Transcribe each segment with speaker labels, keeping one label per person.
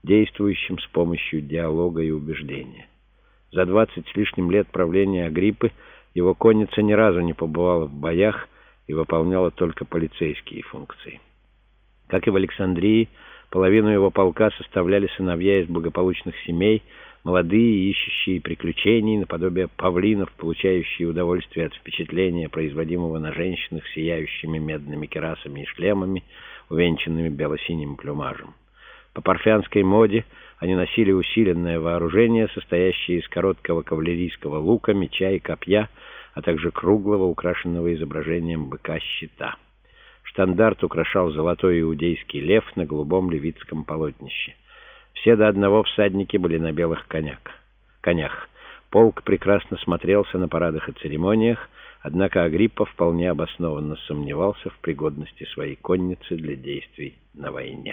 Speaker 1: действующим с помощью диалога и убеждения. За 20 с лишним лет правления Агриппы его конница ни разу не побывала в боях и выполняла только полицейские функции. Как и в Александрии, половину его полка составляли сыновья из благополучных семей, молодые, ищущие приключений, наподобие павлинов, получающие удовольствие от впечатления, производимого на женщинах сияющими медными кирасами и шлемами, увенчанными бело-синим плюмажем. По парфянской моде они носили усиленное вооружение, состоящее из короткого кавалерийского лука, меча и копья, а также круглого, украшенного изображением быка щита. Штандарт украшал золотой иудейский лев на голубом левитском полотнище. Все до одного всадники были на белых конях. Полк прекрасно смотрелся на парадах и церемониях, однако Агриппа вполне обоснованно сомневался в пригодности своей конницы для действий на войне.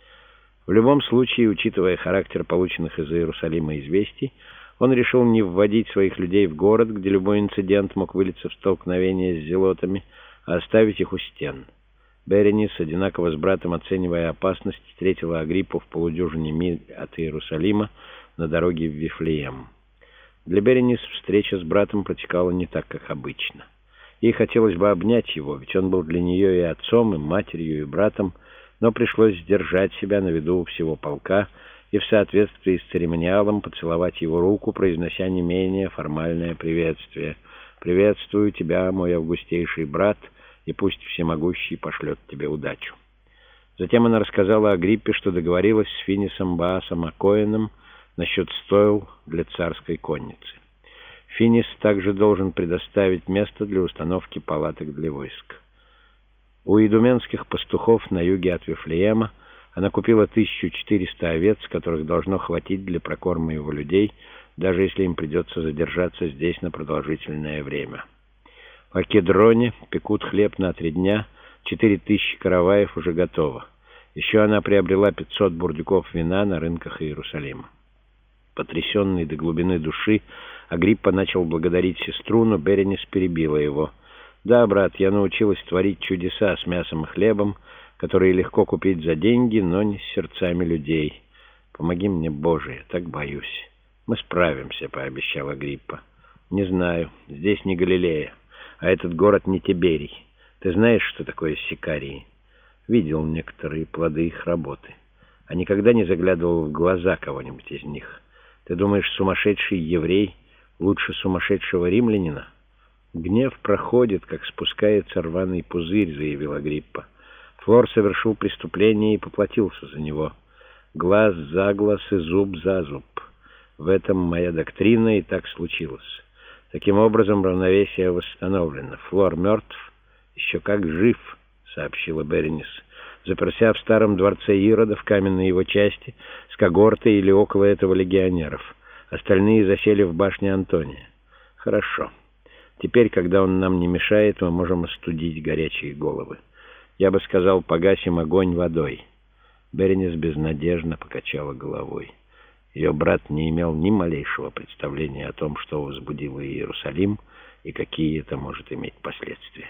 Speaker 1: В любом случае, учитывая характер полученных из Иерусалима известий, он решил не вводить своих людей в город, где любой инцидент мог вылиться в столкновение с зелотами, а оставить их у стен. Беренис, одинаково с братом оценивая опасность, встретила Агриппу в полудюжине миль от Иерусалима на дороге в Вифлеем. Для Беренис встреча с братом протекала не так, как обычно. Ей хотелось бы обнять его, ведь он был для нее и отцом, и матерью, и братом, но пришлось сдержать себя на виду у всего полка и в соответствии с церемониалом поцеловать его руку, произнося не менее формальное приветствие. «Приветствую тебя, мой августейший брат, и пусть всемогущий пошлет тебе удачу». Затем она рассказала Агриппе, что договорилась с Финисом Баасом Акоином насчет стоил для царской конницы. Финис также должен предоставить место для установки палаток для войск. У идуменских пастухов на юге от Вифлеема она купила 1400 овец, которых должно хватить для прокорма его людей, даже если им придется задержаться здесь на продолжительное время. В Кедроне пекут хлеб на 3 дня, 4000 караваев уже готово. Еще она приобрела 500 бурдюков вина на рынках Иерусалима. Потрясенный до глубины души, Агриппа начал благодарить сестру, но Беренис перебила его. «Да, брат, я научилась творить чудеса с мясом и хлебом, которые легко купить за деньги, но не с сердцами людей. Помоги мне, Боже, я так боюсь». «Мы справимся», — пообещал Агриппа. «Не знаю, здесь не Галилея, а этот город не Тиберий. Ты знаешь, что такое Сикарии?» «Видел некоторые плоды их работы. А никогда не заглядывал в глаза кого-нибудь из них. Ты думаешь, сумасшедший еврей лучше сумасшедшего римлянина?» «Гнев проходит, как спускается рваный пузырь», — заявил Агриппа. «Флор совершил преступление и поплатился за него. Глаз за глаз и зуб за зуб. В этом моя доктрина, и так случилось. Таким образом, равновесие восстановлено. Флор мертв, еще как жив», — сообщила Беренис, заперся в старом дворце Ирода в каменной его части с когортой или около этого легионеров. Остальные засели в башне Антония. «Хорошо. Теперь, когда он нам не мешает, мы можем остудить горячие головы. Я бы сказал, погасим огонь водой». Беренис безнадежно покачала головой. Ее брат не имел ни малейшего представления о том, что возбудило Иерусалим и какие это может иметь последствия.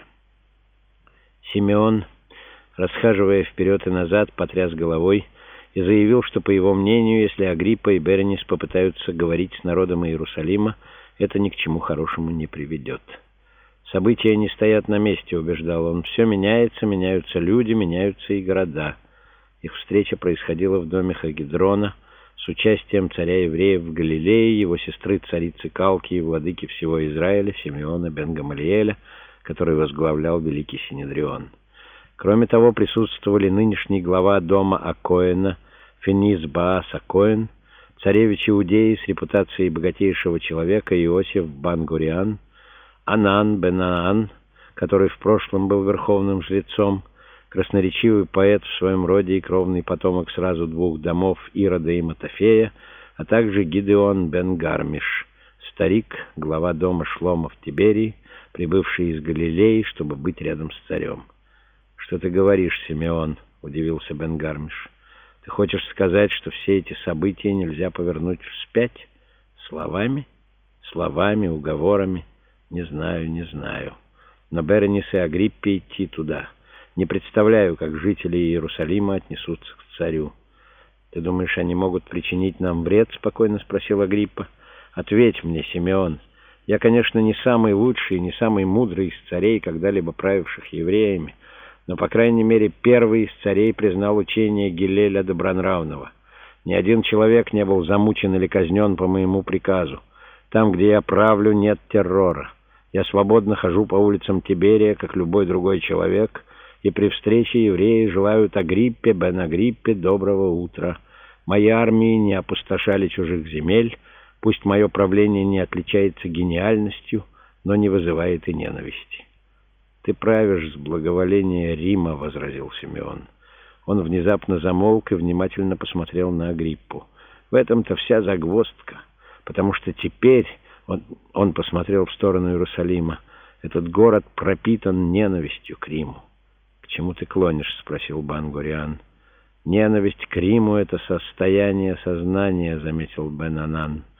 Speaker 1: Симеон, расхаживая вперед и назад, потряс головой и заявил, что, по его мнению, если Агриппа и Беренис попытаются говорить с народом Иерусалима, это ни к чему хорошему не приведет. «События не стоят на месте», — убеждал он. «Все меняется, меняются люди, меняются и города». Их встреча происходила в доме Хагедрона с участием царя евреев в Галилее, его сестры царицы Калки и владыки всего Израиля Симеона бен Гамалиэля, который возглавлял Великий Синедрион. Кроме того, присутствовали нынешний глава дома Акоина Финис Баас Акоин, царевич Иудеи с репутацией богатейшего человека Иосиф Бан-Гуриан, Анан бен Аан, который в прошлом был верховным жрецом, красноречивый поэт в своем роде и кровный потомок сразу 2 домов Ирода и Матофея, а также Гидеон бен Гармиш, старик, глава дома Шлома в Тиберии, прибывший из Галилеи, чтобы быть рядом с царем. «Что ты говоришь, Симеон?» — удивился бен Гармиш. «Ты хочешь сказать, что все эти события нельзя повернуть вспять? Словами? Словами, уговорами? Не знаю. Но Беренис и Агриппе идти туда. Не представляю, как жители Иерусалима отнесутся к царю». «Ты думаешь, они могут причинить нам вред?» — спокойно спросил Агриппа. «Ответь мне, Симеон. Я, конечно, не самый лучший и не самый мудрый из царей, когда-либо правивших евреями, но, по крайней мере, первый из царей признал учение Гилеля Добронравного. Ни один человек не был замучен или казнен по моему приказу. Там, где я правлю, нет террора. Я свободно хожу по улицам Тиберия, как любой другой человек, и при встрече евреи желают Агриппе, бен Агриппе, доброго утра. Мои армии не опустошали чужих земель, пусть мое правление не отличается гениальностью, но не вызывает и ненависти». «Ты правишь с благоволения Рима», — возразил Симеон. Он внезапно замолк и внимательно посмотрел на Агриппу. «В этом-то вся загвоздка, потому что теперь...» Он посмотрел в сторону Иерусалима. «Этот город пропитан ненавистью к Риму». «К чему ты клонишь?» — спросил Бен-Гурион. «Ненависть к Риму — это состояние сознания», — заметил Бен-Анан.